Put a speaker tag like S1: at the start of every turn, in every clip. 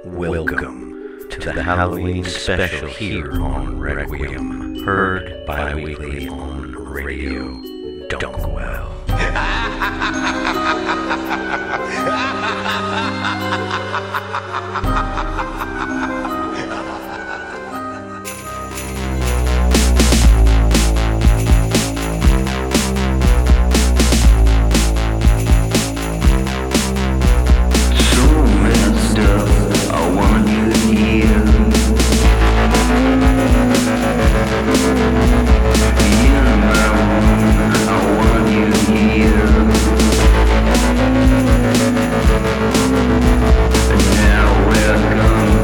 S1: Welcome to the Halloween special here on Requiem, heard bi-weekly on Radio Dunkwell.
S2: Now welcome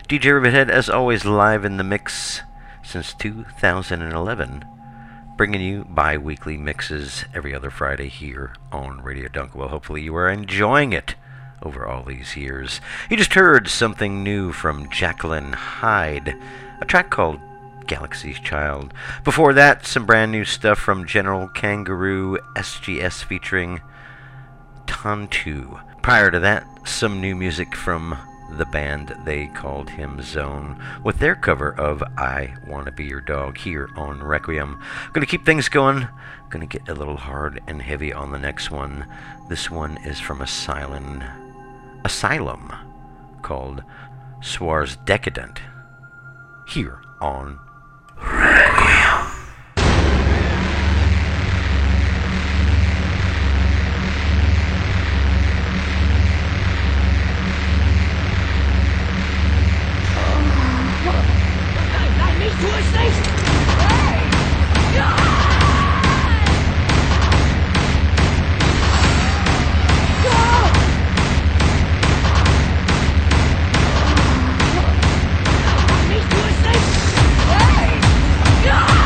S1: DJ Rivethead, as always, live in the mix since 2011, bringing you bi-weekly mixes every other Friday here on Radio Dunkerville. Hopefully you are enjoying it over all these years. You just heard something new from Jacqueline Hyde, a track called Galaxy's Child. Before that, some brand new stuff from General Kangaroo, SGS featuring Tantu. Prior to that, some new music from the band They Called Him Zone with their cover of I Wanna Be Your Dog here on Requiem. Gonna keep things going. Gonna get a little hard and heavy on the next one. This one is from Asylum called Soirs Decadent here on Requiem.
S2: Yeah!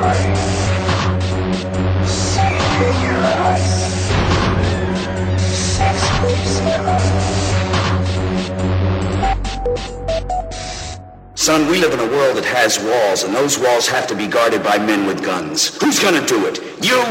S2: Son, we live in a world that has walls, and those walls have to be guarded by men with guns. Who's gonna do it? You?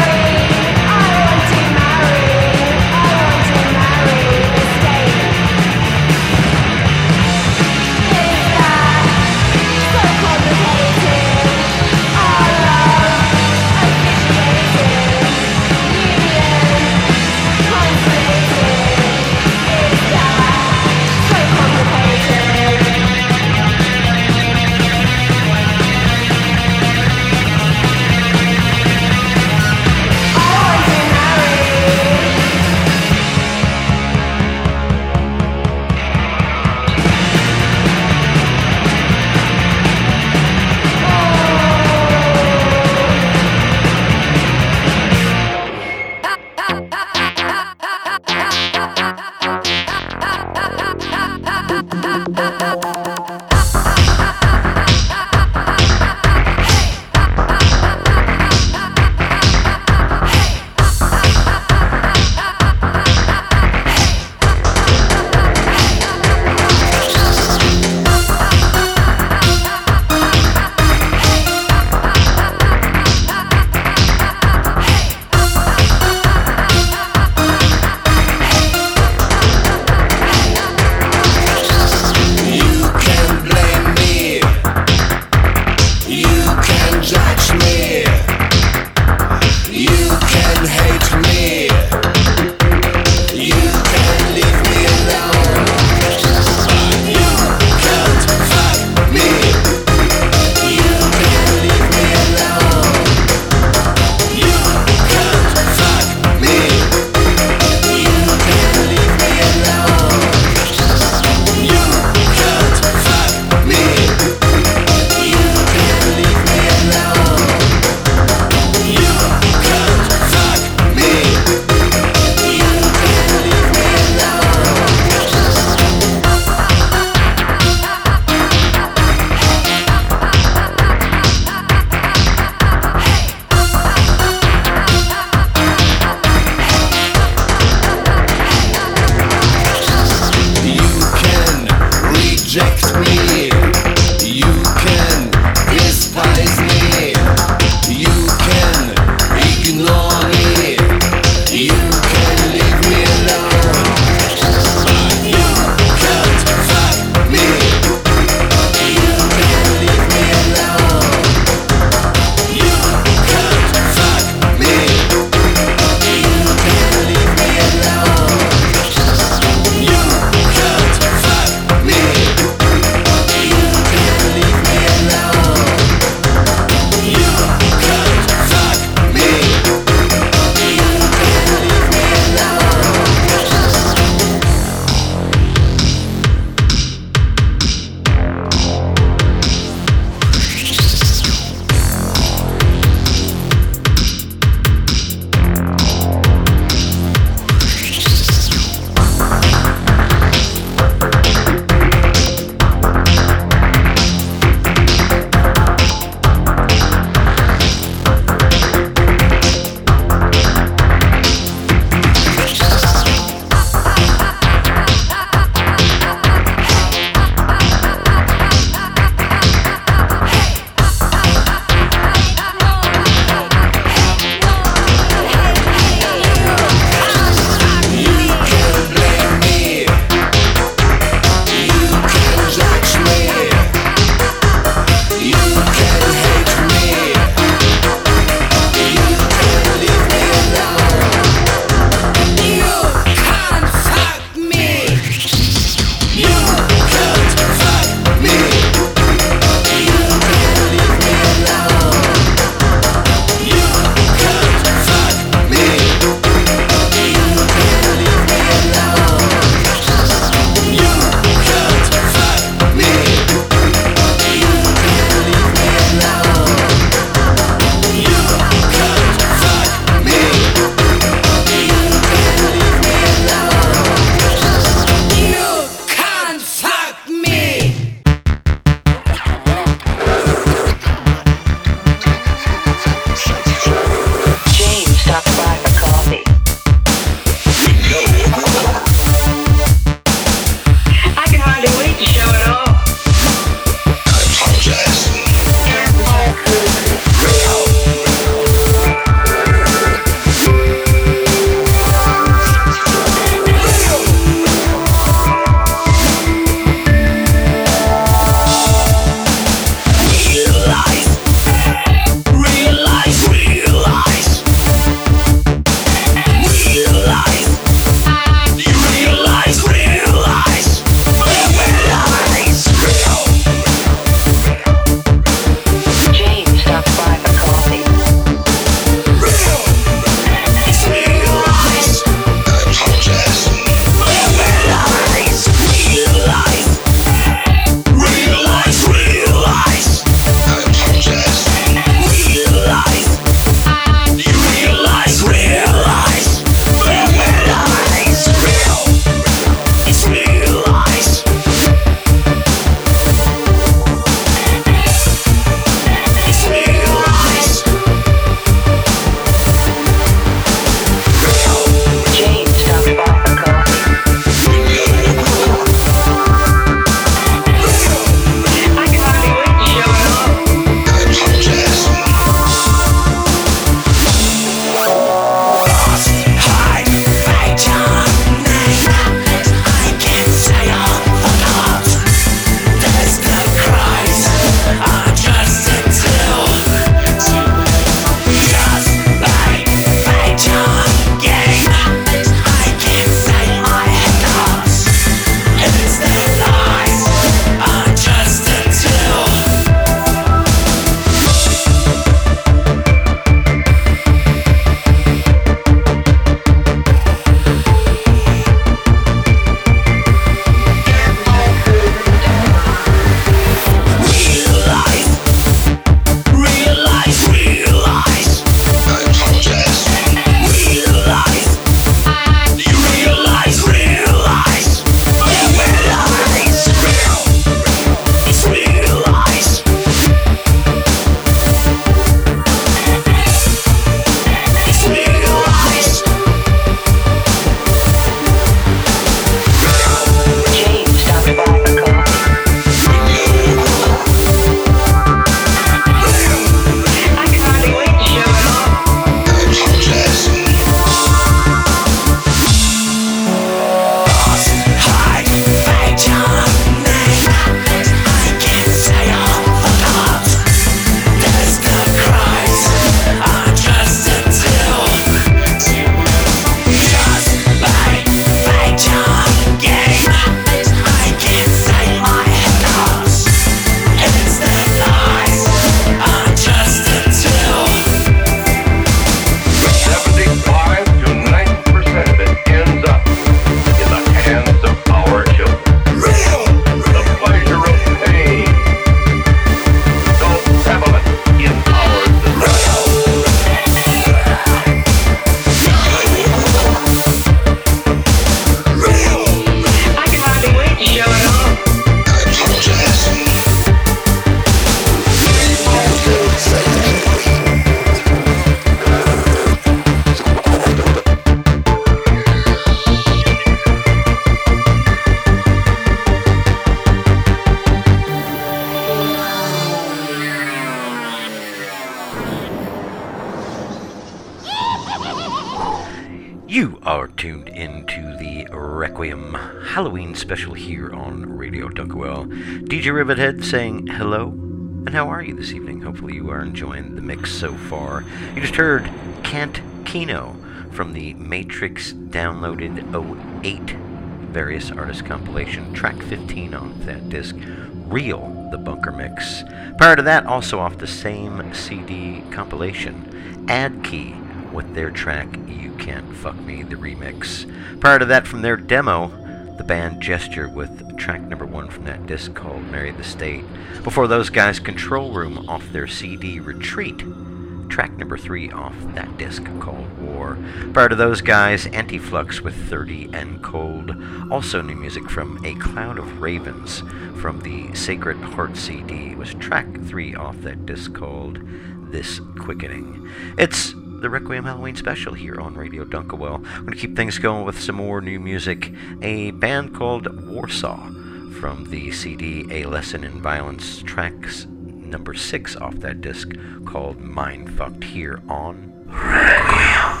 S1: You are tuned into the Requiem Halloween special here on Radio Dunkerwell. DJ Rivethead saying hello, and how are you this evening? Hopefully you are enjoying the mix so far. You just heard Can't Kino from the Matrix Downloaded 08 Various Artists compilation, track 15 off that disc, Real, the Bunker Mix. Prior to that, also off the same CD compilation, Ad Key with their track You Can't Fuck Me, the remix. Prior to that, from their demo, the band Gesture with track number 1 from that disc called Marry the State. Before those guys, Control Room off their CD Retreat, track number 3 off that disc called War. Prior to those guys, Anti-Flux with 30 and Cold. Also new music from A Cloud of Ravens from the Sacred Heart CD was track 3 off that disc called This Quickening. It's the Requiem Halloween special here on Radio Dunkerwell. I'm going to keep things going with some more new music. A band called Warsaw from the CD A Lesson in Violence, tracks number 6 off that disc called Mind Fucked here on Requiem.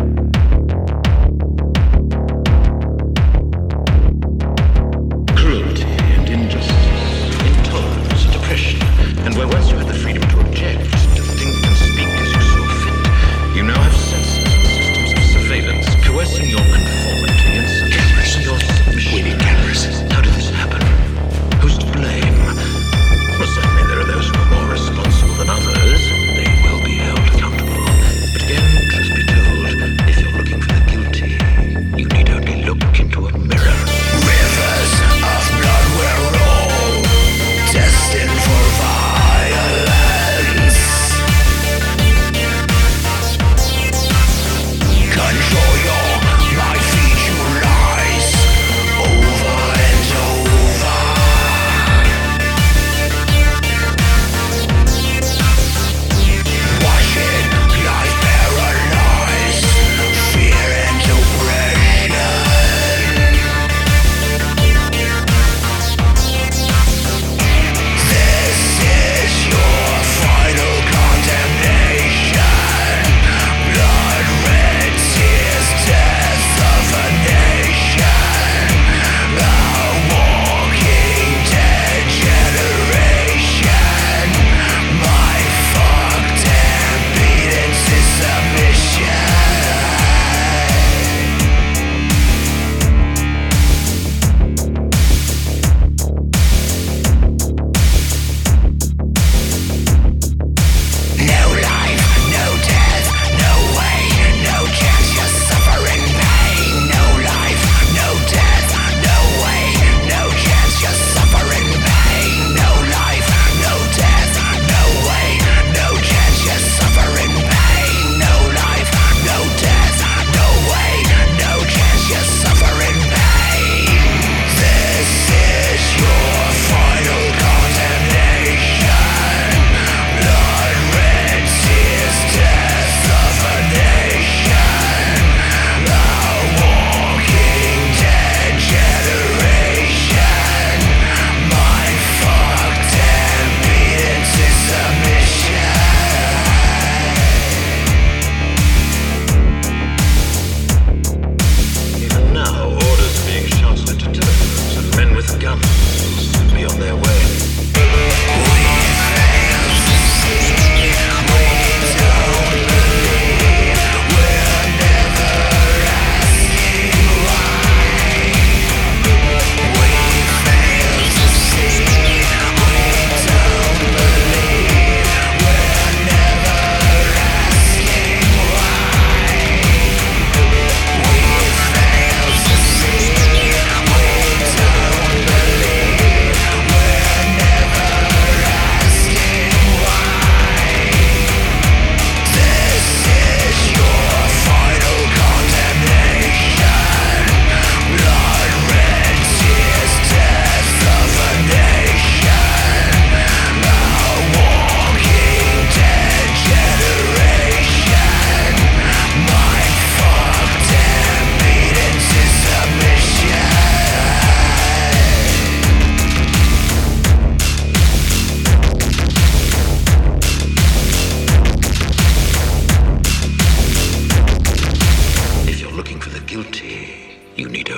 S3: Cruelty and injustice, intolerance, depression, and where once you had the freedom to object, to think and speak as you saw fit, you now have senses and systems of surveillance coercing your conformity and suppressing your submission. Waiting cameras. How did this happen? Who's to blame? Well, certainly there are those who are more responsible than others. They will be held accountable. But again, truth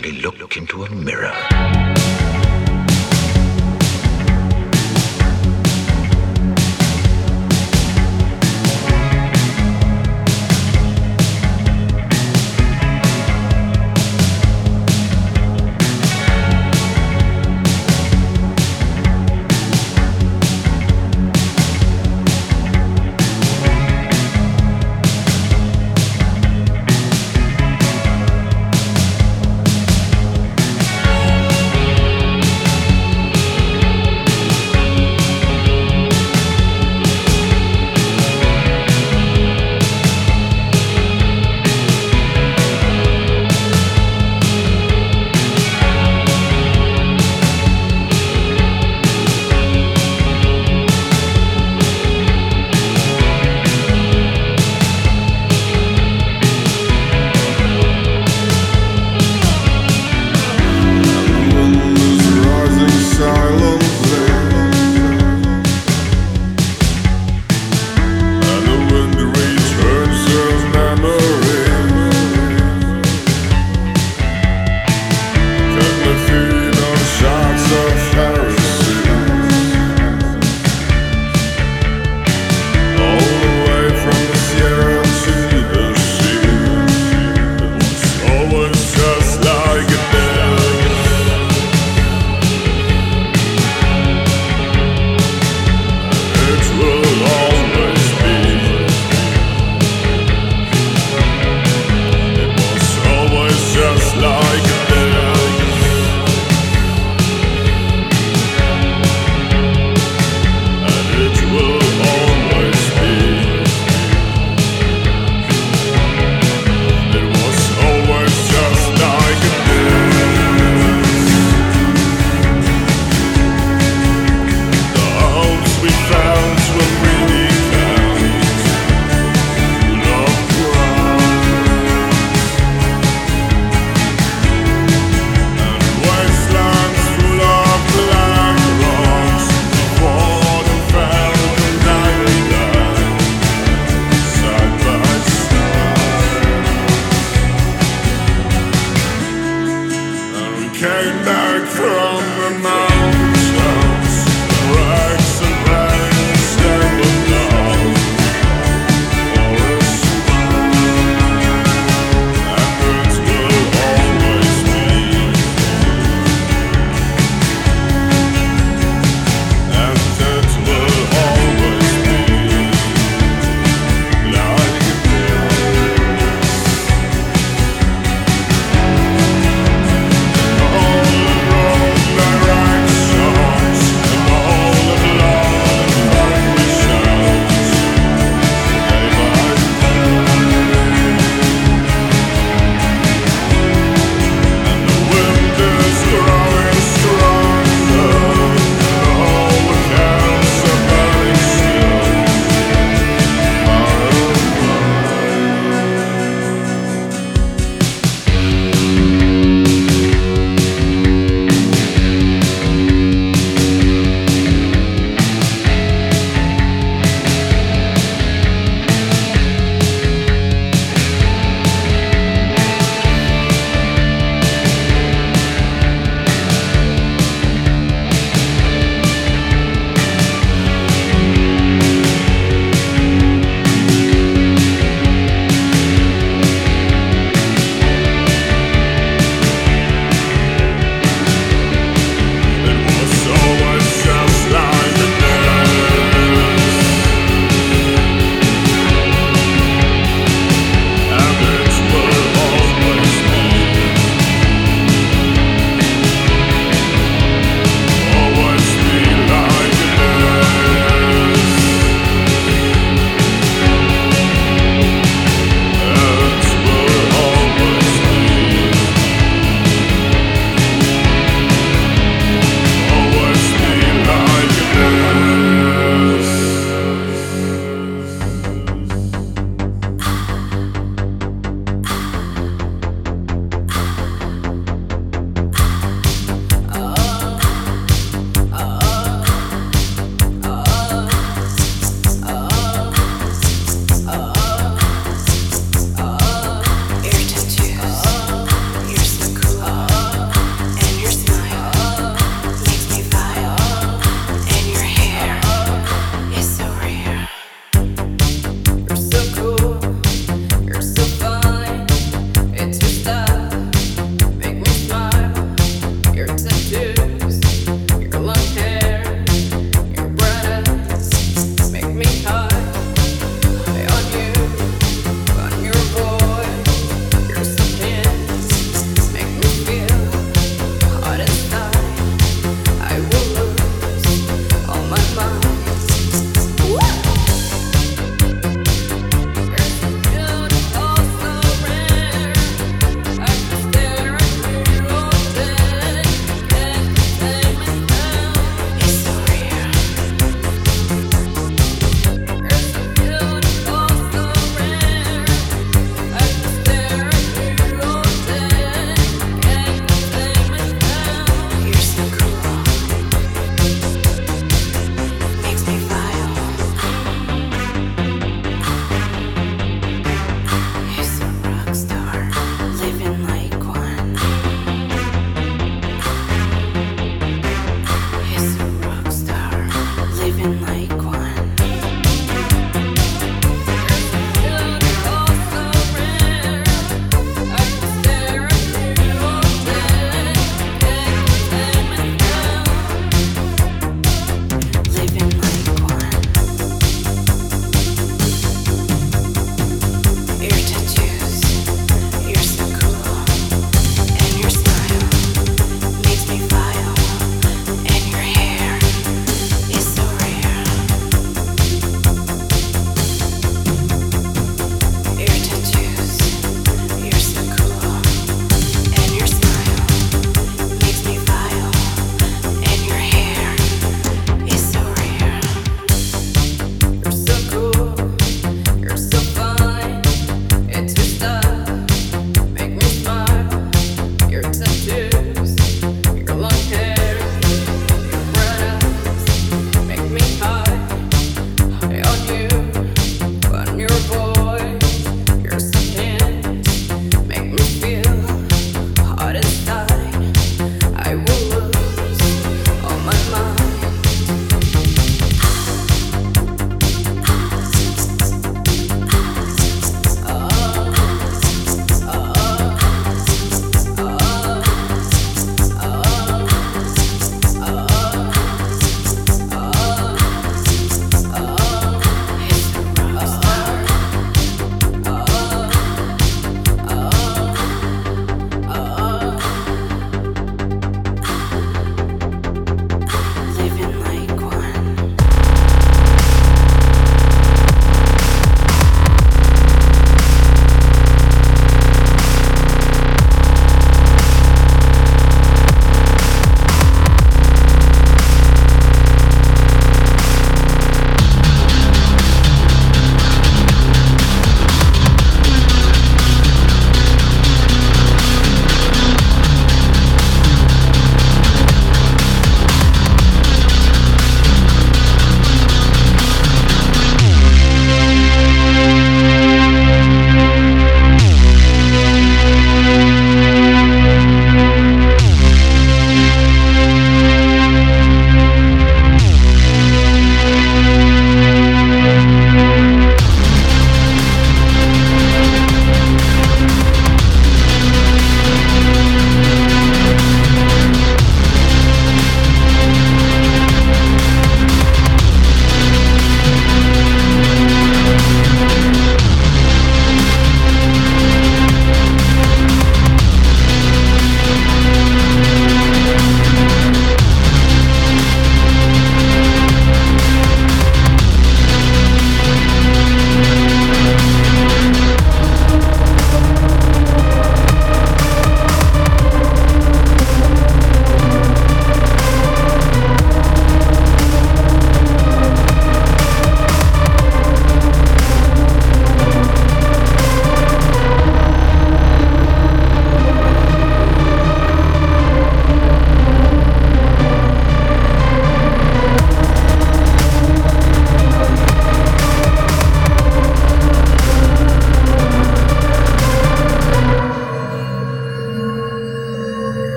S3: only look into a mirror.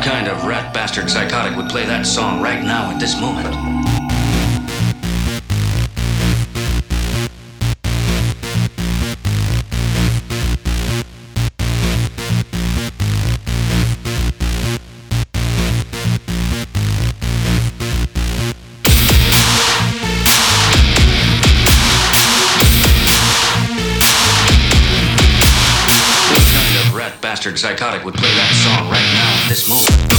S4: What kind of rat bastard psychotic would play that song right now at this moment? Bastard psychotic would play that song right now at this moment.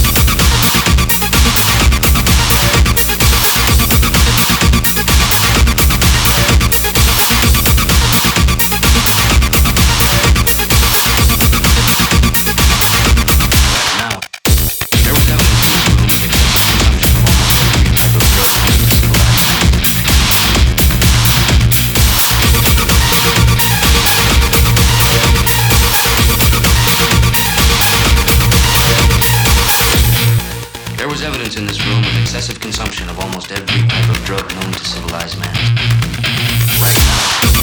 S4: In this room of excessive consumption of almost every type of drug known to civilized man. Right now.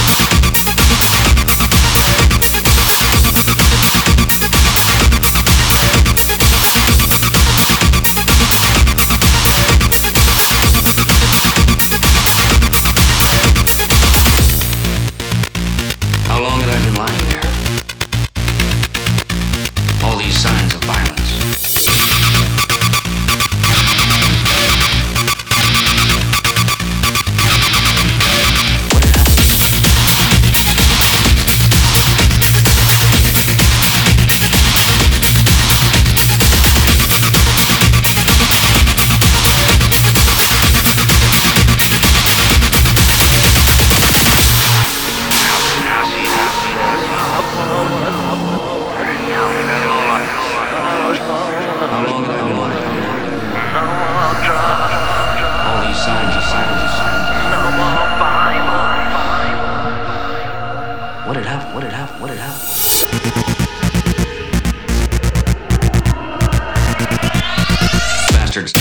S4: How long had I been lying there? All these signs of violence. What had happened? Bastards.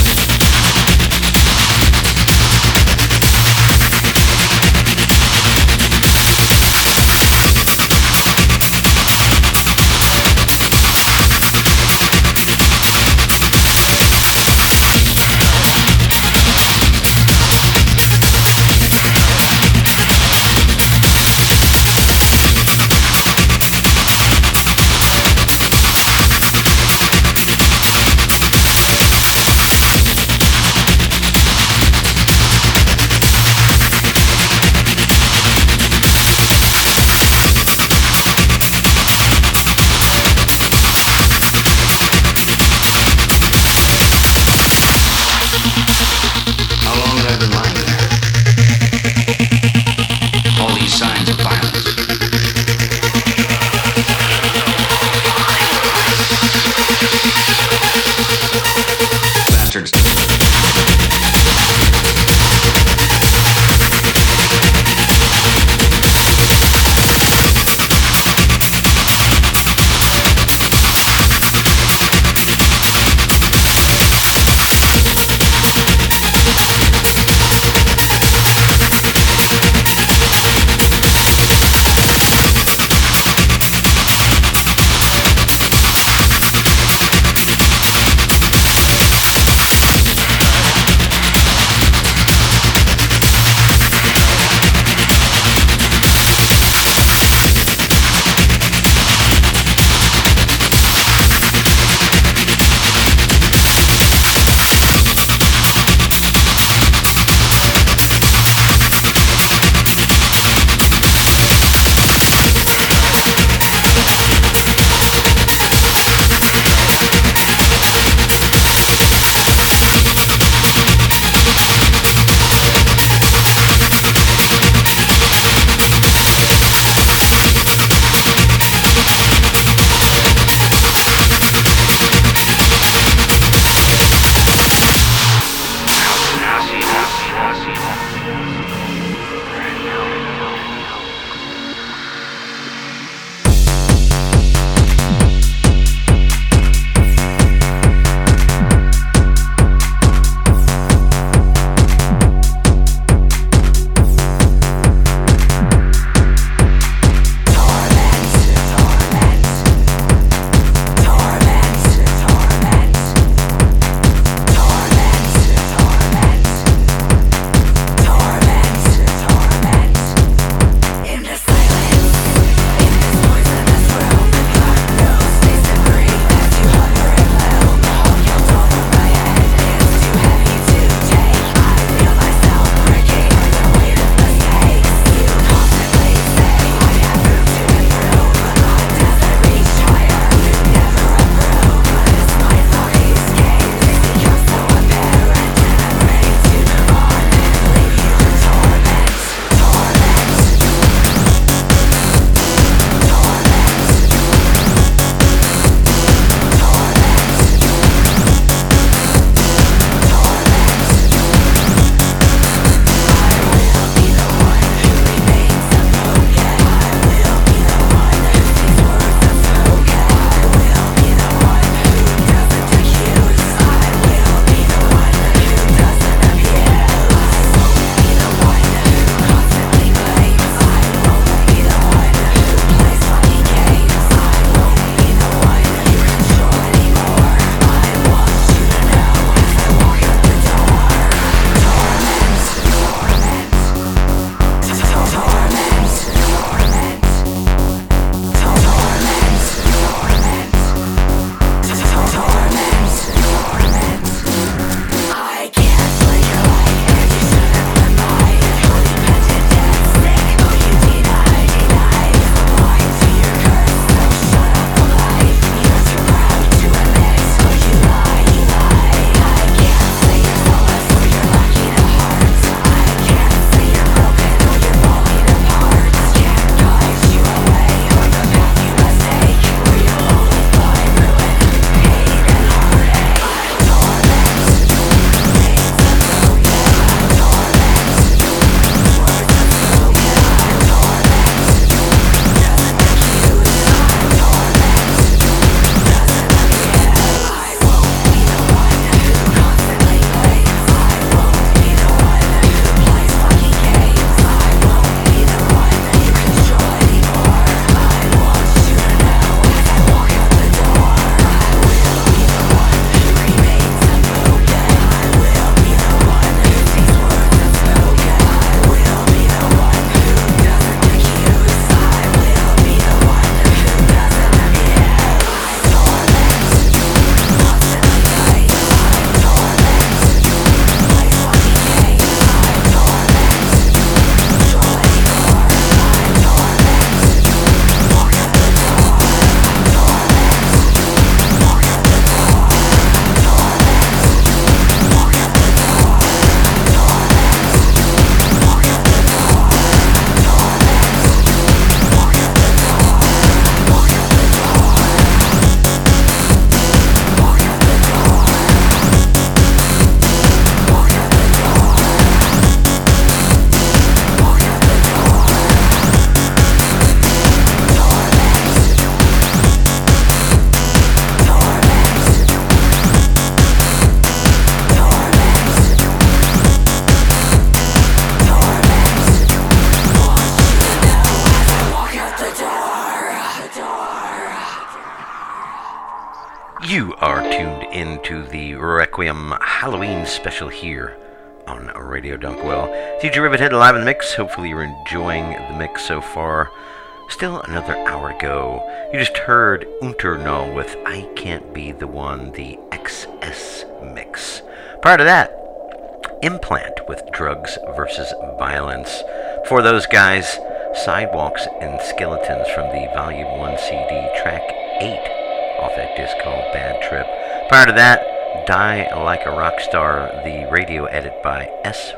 S1: You are tuned into the Requiem Halloween special here on Radio Dunkwell. DJ Rivethead live in the mix. Hopefully you're enjoying the mix so far. Still another hour to go. You just heard Unternull with I Can't Be the One, the XS mix. Prior to that, Implant with Drugs versus Violence. For those guys, Sidewalks and Skeletons from the Volume 1 CD, track 8 off that disc called Bad Trip. Prior to that, Die Like a Rockstar, the radio edit by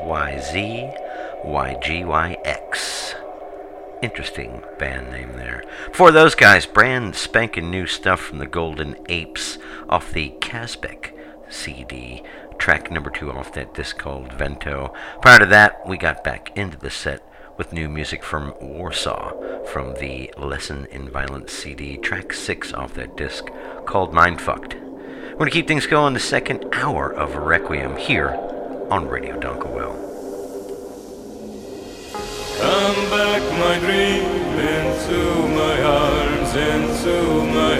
S1: SYZYGYX. Interesting band name there. For those guys, brand spanking new stuff from the Golden Apes off the Kazbek CD, track number 2 off that disc called Vento. Prior to that, we got back into the set with new music from Warsaw from the Lesson in Violence CD, track 6 off that disc called Mindfucked. We're going to keep things going the second hour of Requiem here on Radio Dunkelwell.
S5: Come back, my dream, into my arms, into my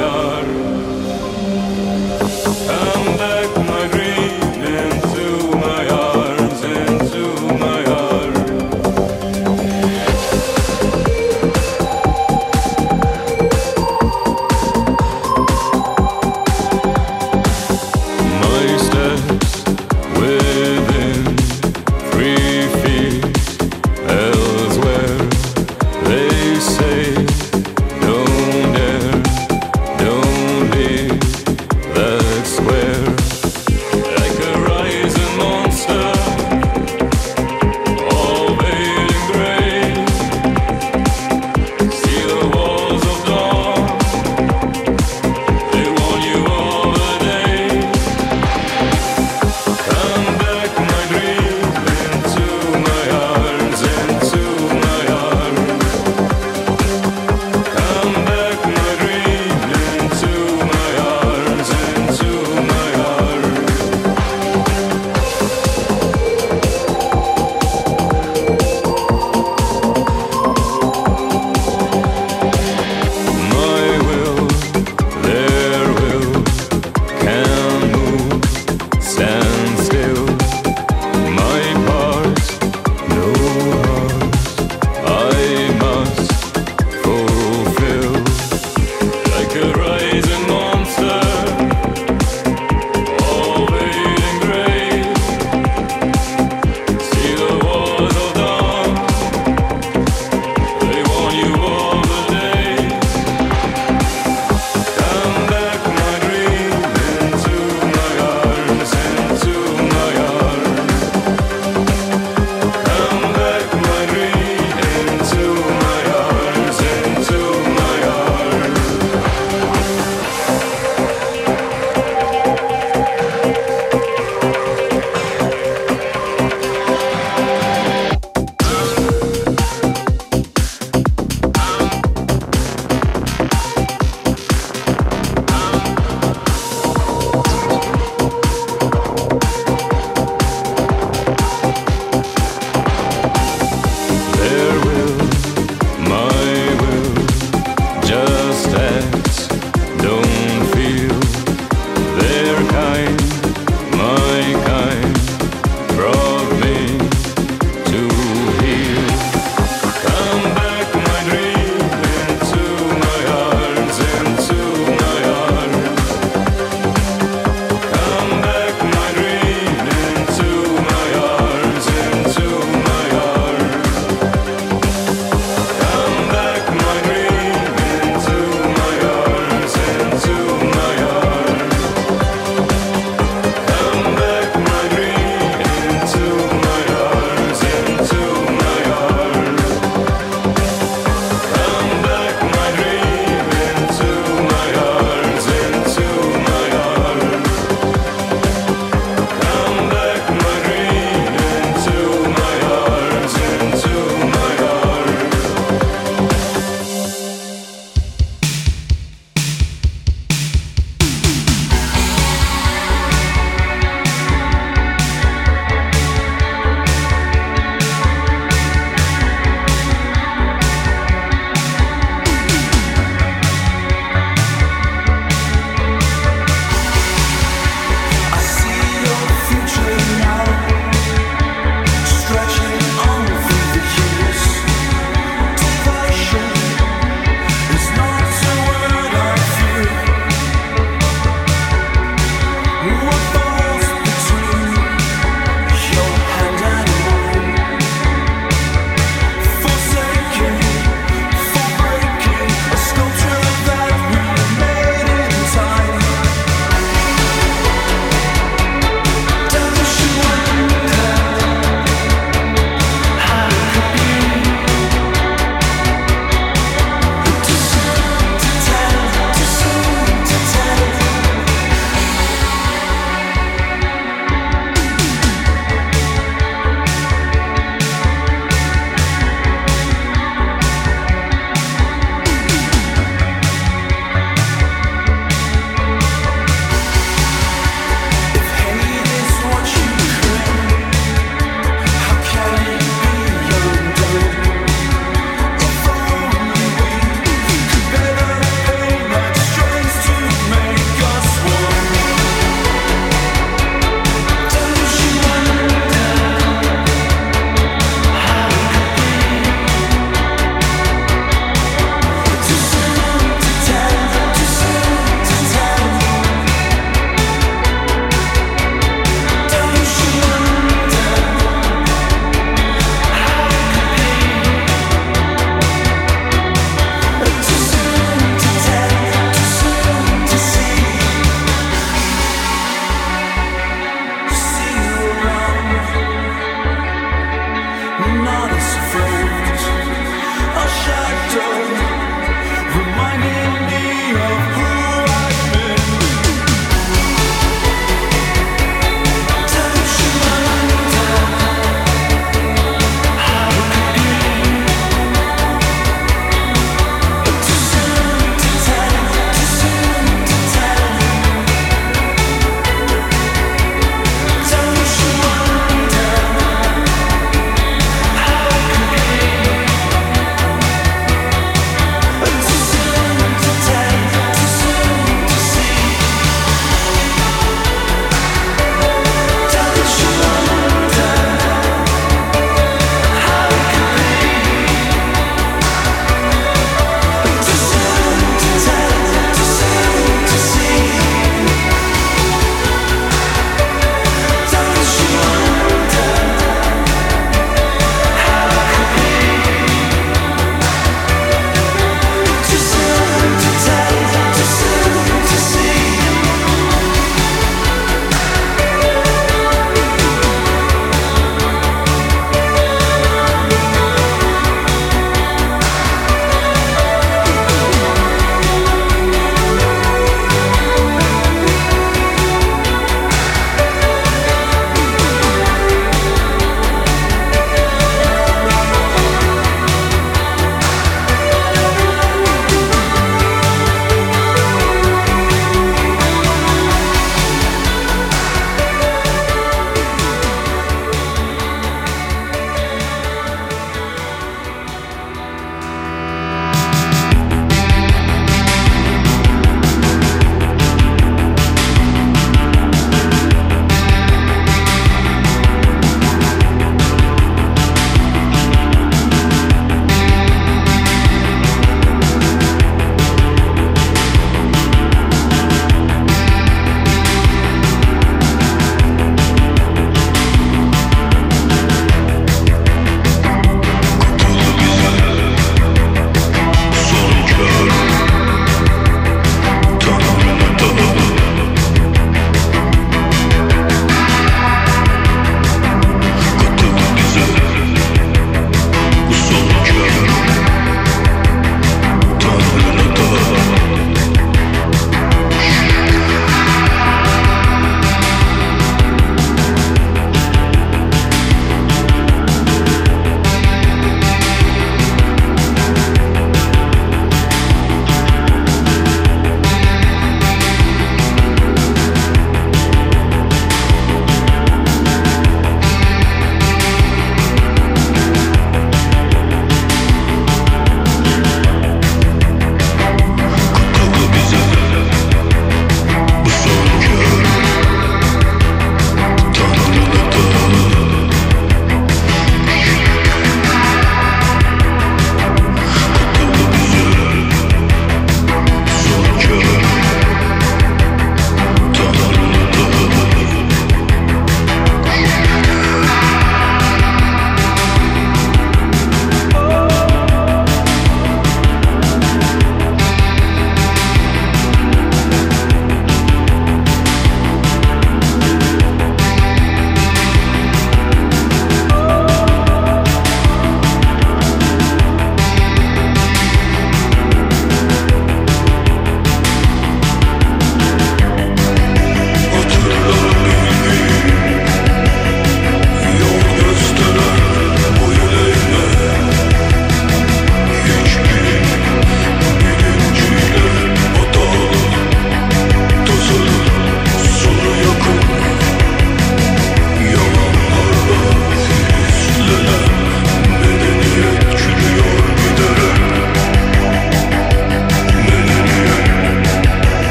S5: arms. Come back, my dream, into my arms, into my arms. My steps within 3 feet. Elsewhere, they say, don't dare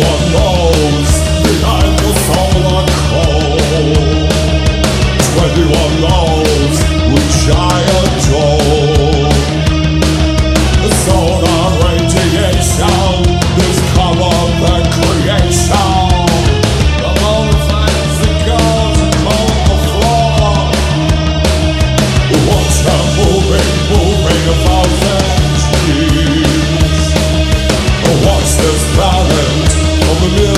S6: What's this planet of a million?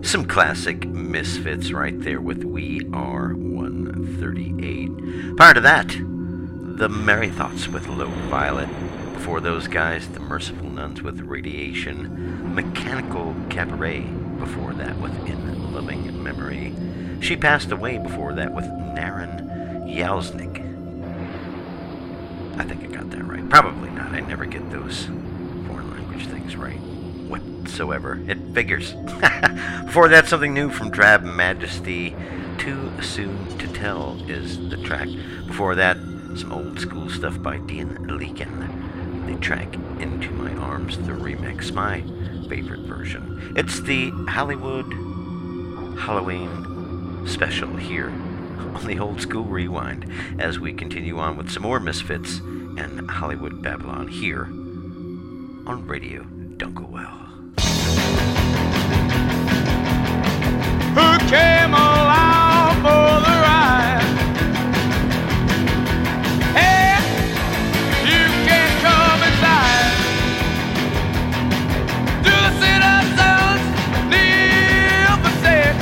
S1: Some classic Misfits right there with We Are 138. Prior to that, the Merry Thoughts with Low Violet. Before those guys, the Merciful Nuns with Radiation. Mechanical Cabaret before that with In Loving Memory. She Passed Away before that with Naren Yalznik. I think I got that right. Probably not. I never get those foreign language things right whatsoever. It figures. Before that, something new from Drab Majesty. Too Soon to Tell is the track. Before that, some old school stuff by Dean Leakin. The track Into My Arms, the remix, my favorite version. It's the Hollywood Halloween special here on the Old School Rewind as we continue on with some more Misfits and Hollywood Babylon here on Radio Dunkelwell.
S5: Who came along for the ride? Hey, you can come inside. Do the citizens kneel for sex?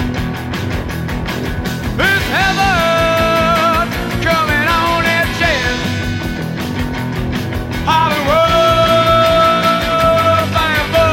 S5: Is heaven coming on its chest? Hollywood, bang,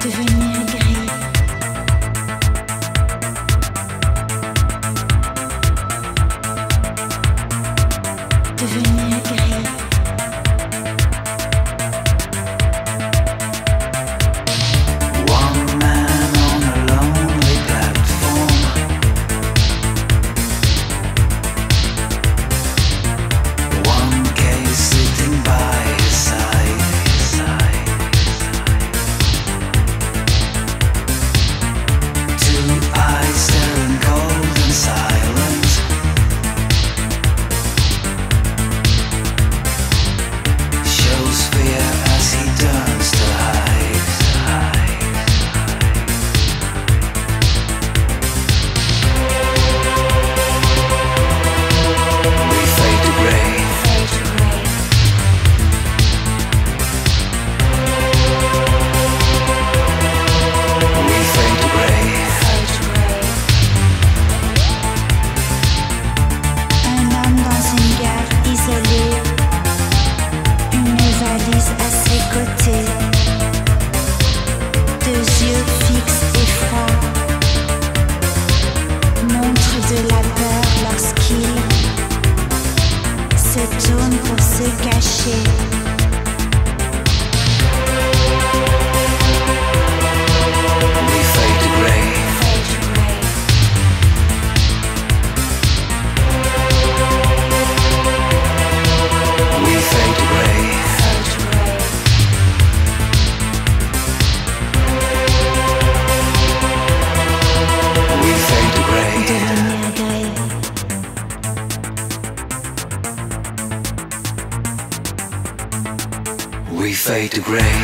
S6: devenir gris. Devenir gris.
S7: One man on a lonely platform. One case sitting by his side. Two eyes staring cold and silent. Shows fear as he turns to hide. We fade to grey. We fade to grey.
S6: Un homme dans une gare isolée, une valise à ses côtés, deux yeux fixes et froids, montre de la peur lorsqu'il se tourne pour se cacher.
S7: We fade to grey. We fade to grey. We fade to grey.
S6: Devenir gris.
S7: We fade to grey.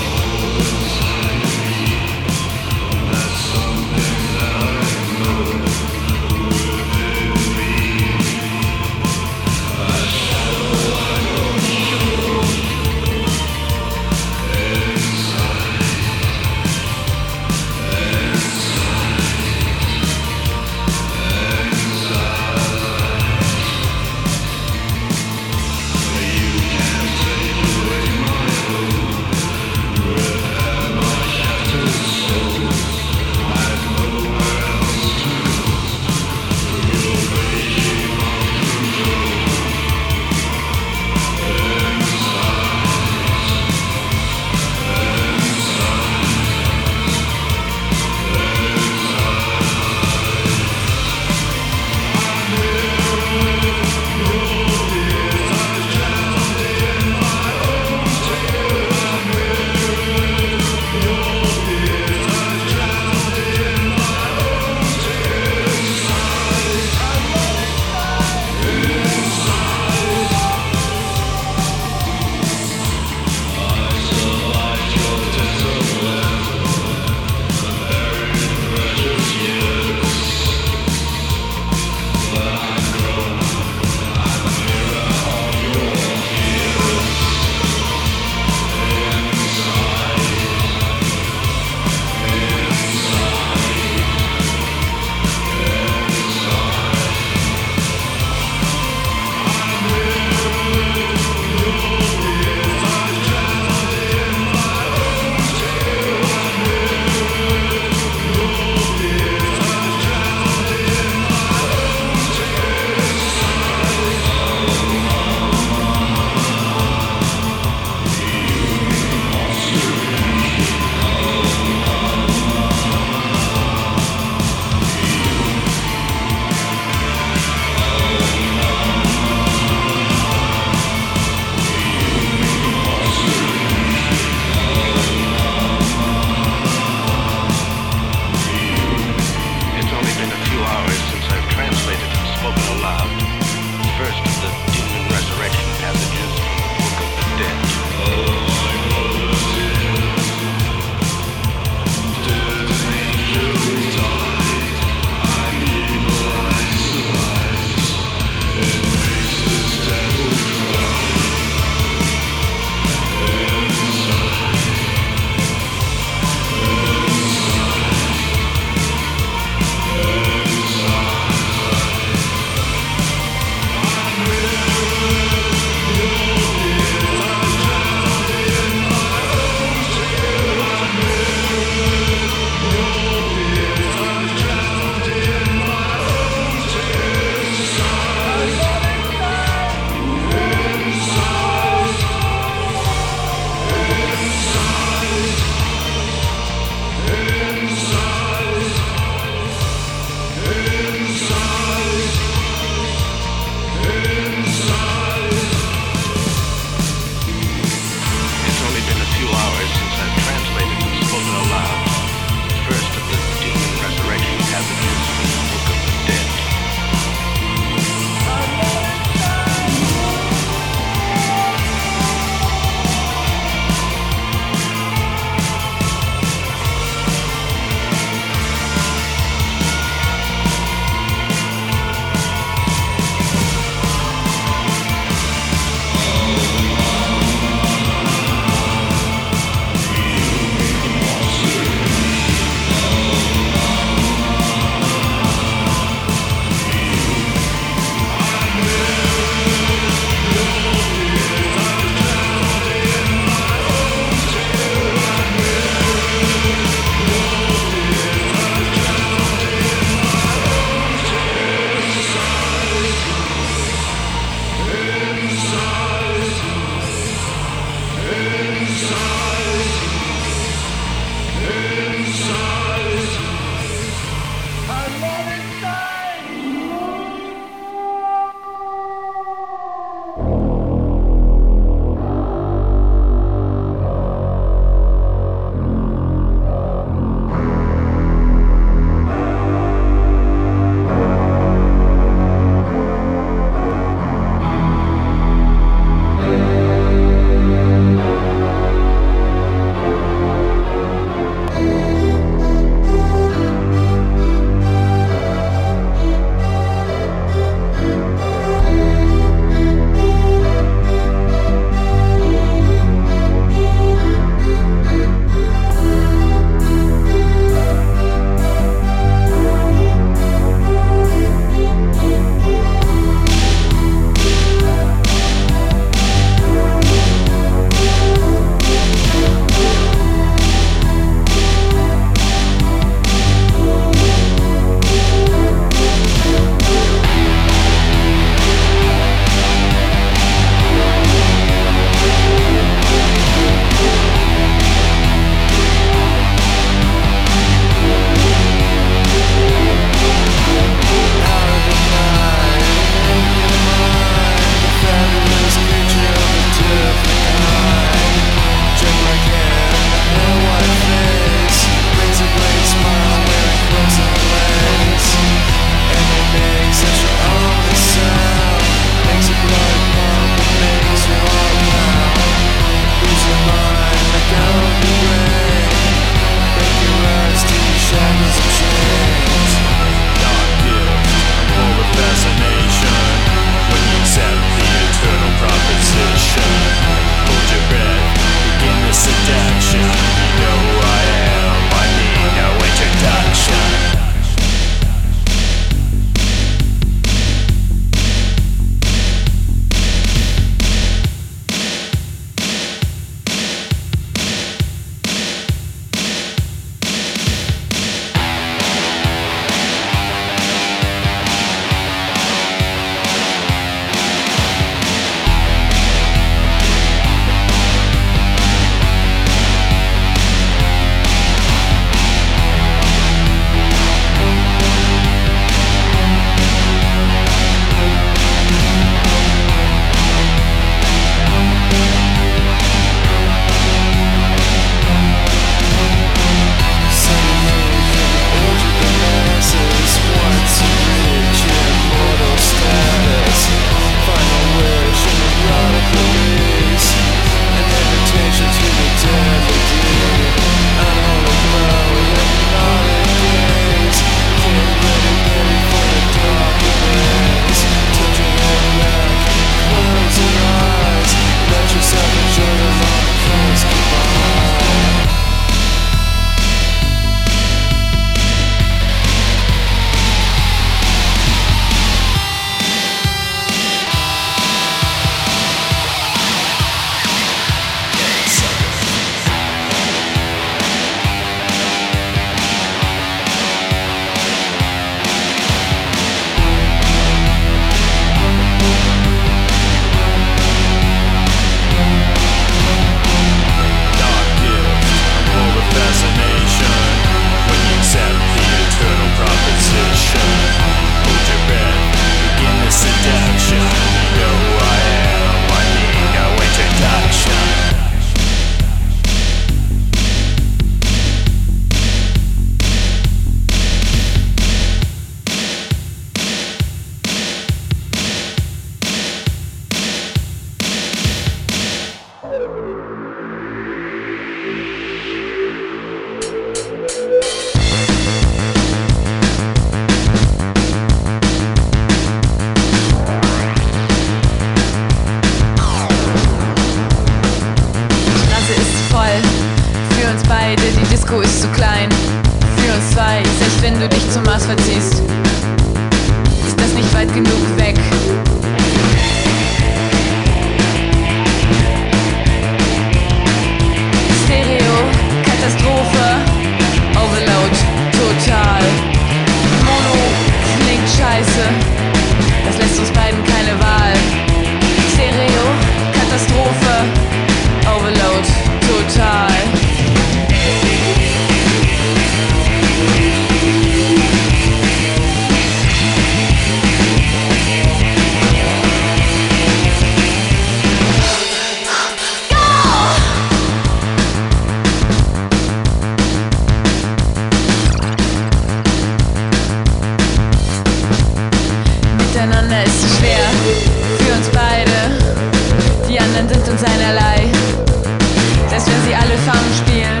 S8: uns beide, die anderen sind uns einerlei. Selbst wenn sie alle Farben spielen,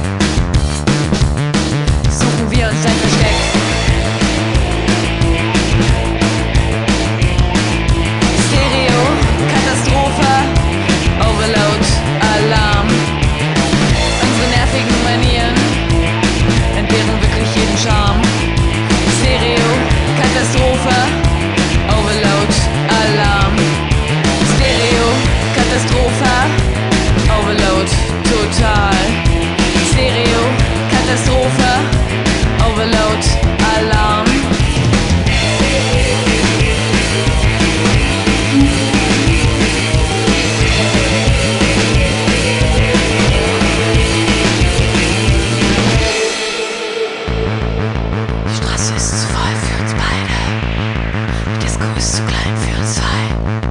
S8: suchen wir uns ein Versteck. Stereo, Katastrophe, Overload, Alarm. Unsere nervigen Manieren entbehren wirklich jeden Charme. Stereo, Katastrophe, Overload, Alarm. Stereo, Katastrophe, Overload, total. Stereo, Katastrophe, Overload, Alarm. Die Straße ist zu voll für uns beide. Die Disco ist zu klein für uns zwei.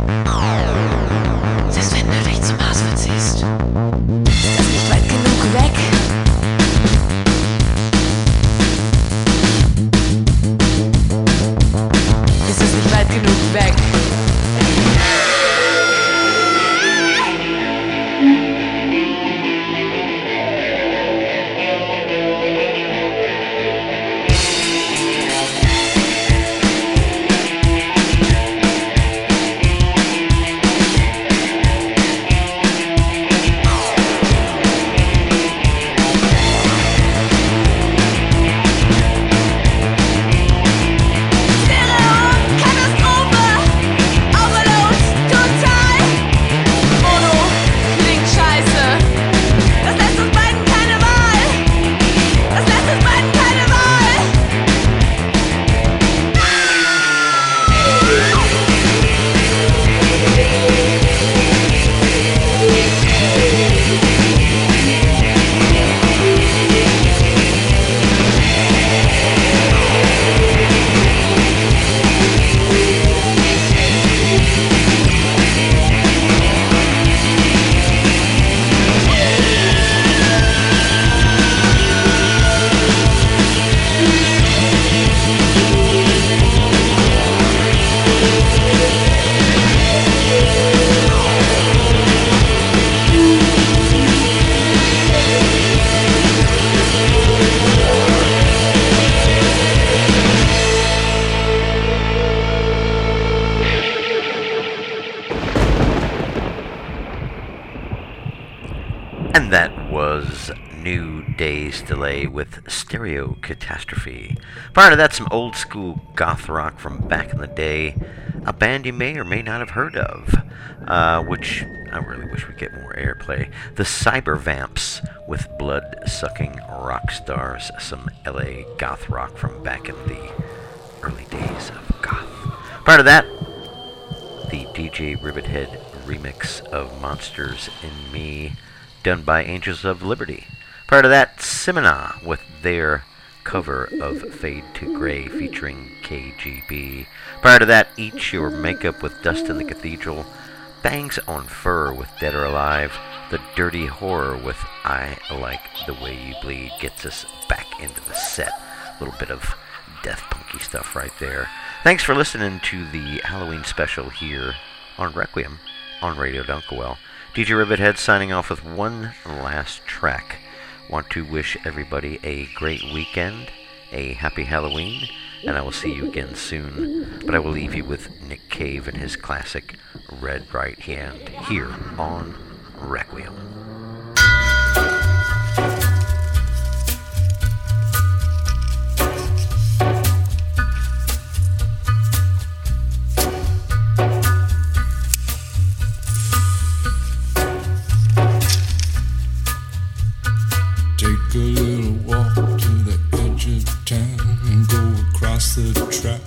S8: Selbst wenn du dich zum Mars verziehst, ist das nicht weit genug weg. Ist es nicht weit genug weg?
S1: And that was New Day's Delay with Stereo Catastrophe. Prior to that, some old school goth rock from back in the day, a band you may or may not have heard of, which I really wish we'd get more airplay. The Cyber Vamps with Blood-Sucking Rock Stars, some LA goth rock from back in the early days of goth. Prior to that, the DJ Rivethead remix of Monsters in Me, done by Angels of Liberty. Prior to that, Simina with their cover of Fade to Grey featuring KGB. Prior to that, Eat Your Makeup with Dust in the Cathedral. Bangs on Fur with Dead or Alive. The Dirty Horror with I Like the Way You Bleed gets us back into the set. A little bit of death punky stuff right there. Thanks for listening to the Halloween special here on Requiem on Radio Dunkelwell. DJ Rivethead signing off with one last track. Want to wish everybody a great weekend, a happy Halloween, and I will see you again soon. But I will leave you with Nick Cave and his classic Red Right Hand here on Requiem.
S5: Take a little walk to the edge of town and go across the track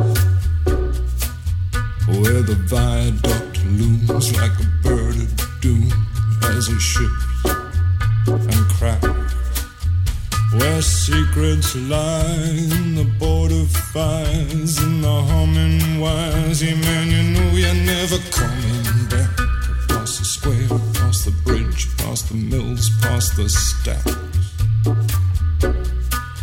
S5: where the viaduct looms like a bird of doom as it ships and cracks, where secrets lie in the border fires and the humming wires. Yeah, man, you know you're never coming back. Past the square, past the bridge, past the mills, past the stacks.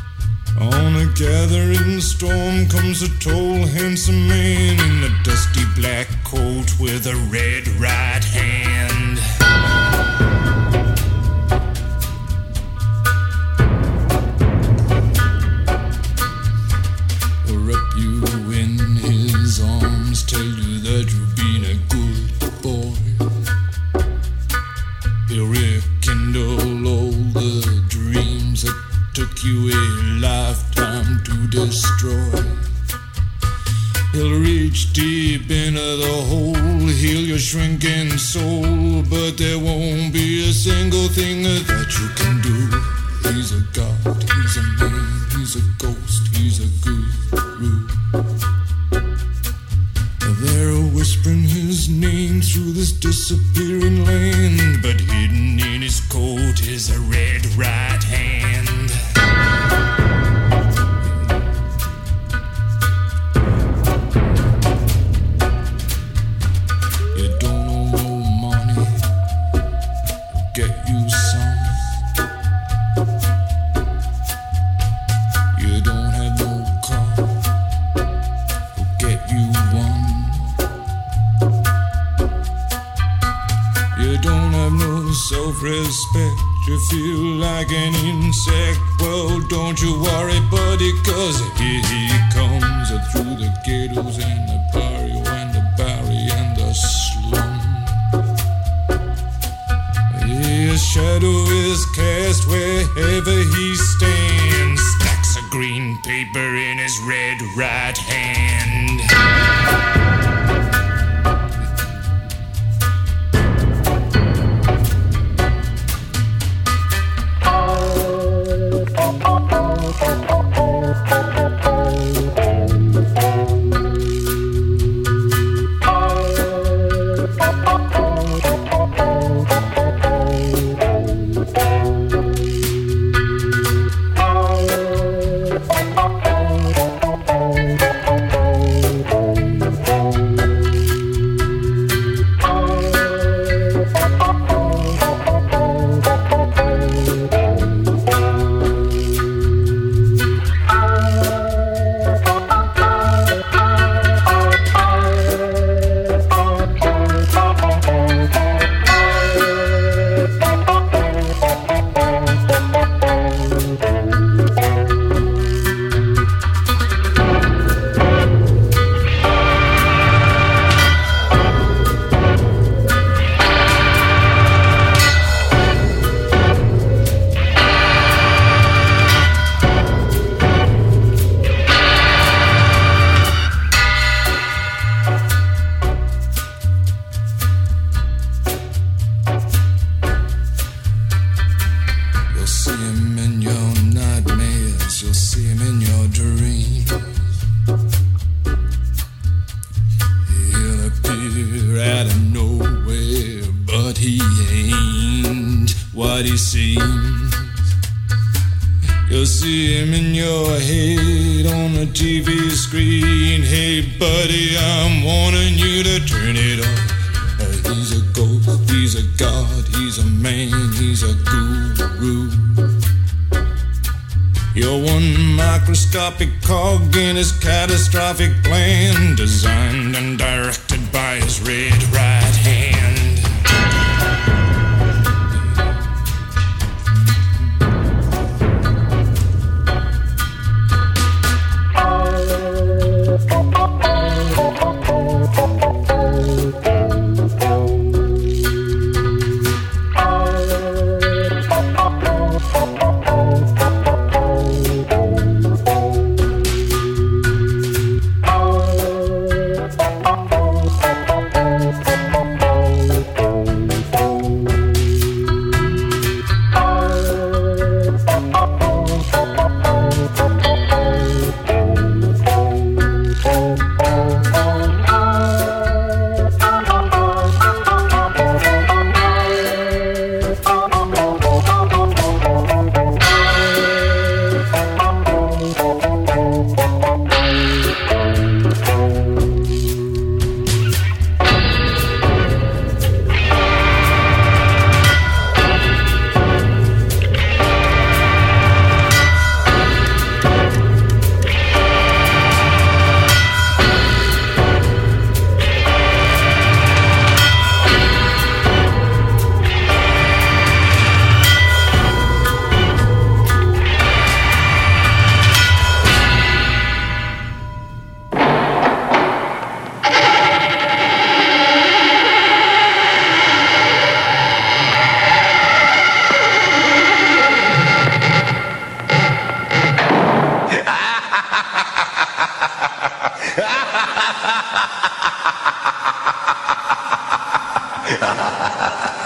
S5: On a gathering storm comes a tall, handsome man in a dusty black coat with a red right hand. Wrap you in his arms, tell you that you've been a good boy. He'll rekindle all the dreams that took you a lifetime to destroy. He'll reach deep into the hole, heal your shrinking soul, but there won't be a single thing that you can do. He's a god, he's a man, he's a ghost, he's a guru. They're whispering his name through this disappearing land, but hidden in his coat is a red right hand. You don't owe no money, get you some. You don't have no car, get you one. You don't have no self-respect, you feel like an insect. Well, don't you worry, buddy, cause here he comes through the ghettos and the barrio and the barry and the slum. His shadow is cast wherever he stands, stacks of green paper in his red right hand. You'll see him in your head on the TV screen. Hey buddy, I'm warning you to turn it off. He's a ghost, he's a god, he's a man, he's a guru. You're one microscopic cog in his catastrophic plan, designed and directed by his red right hand.
S9: ha.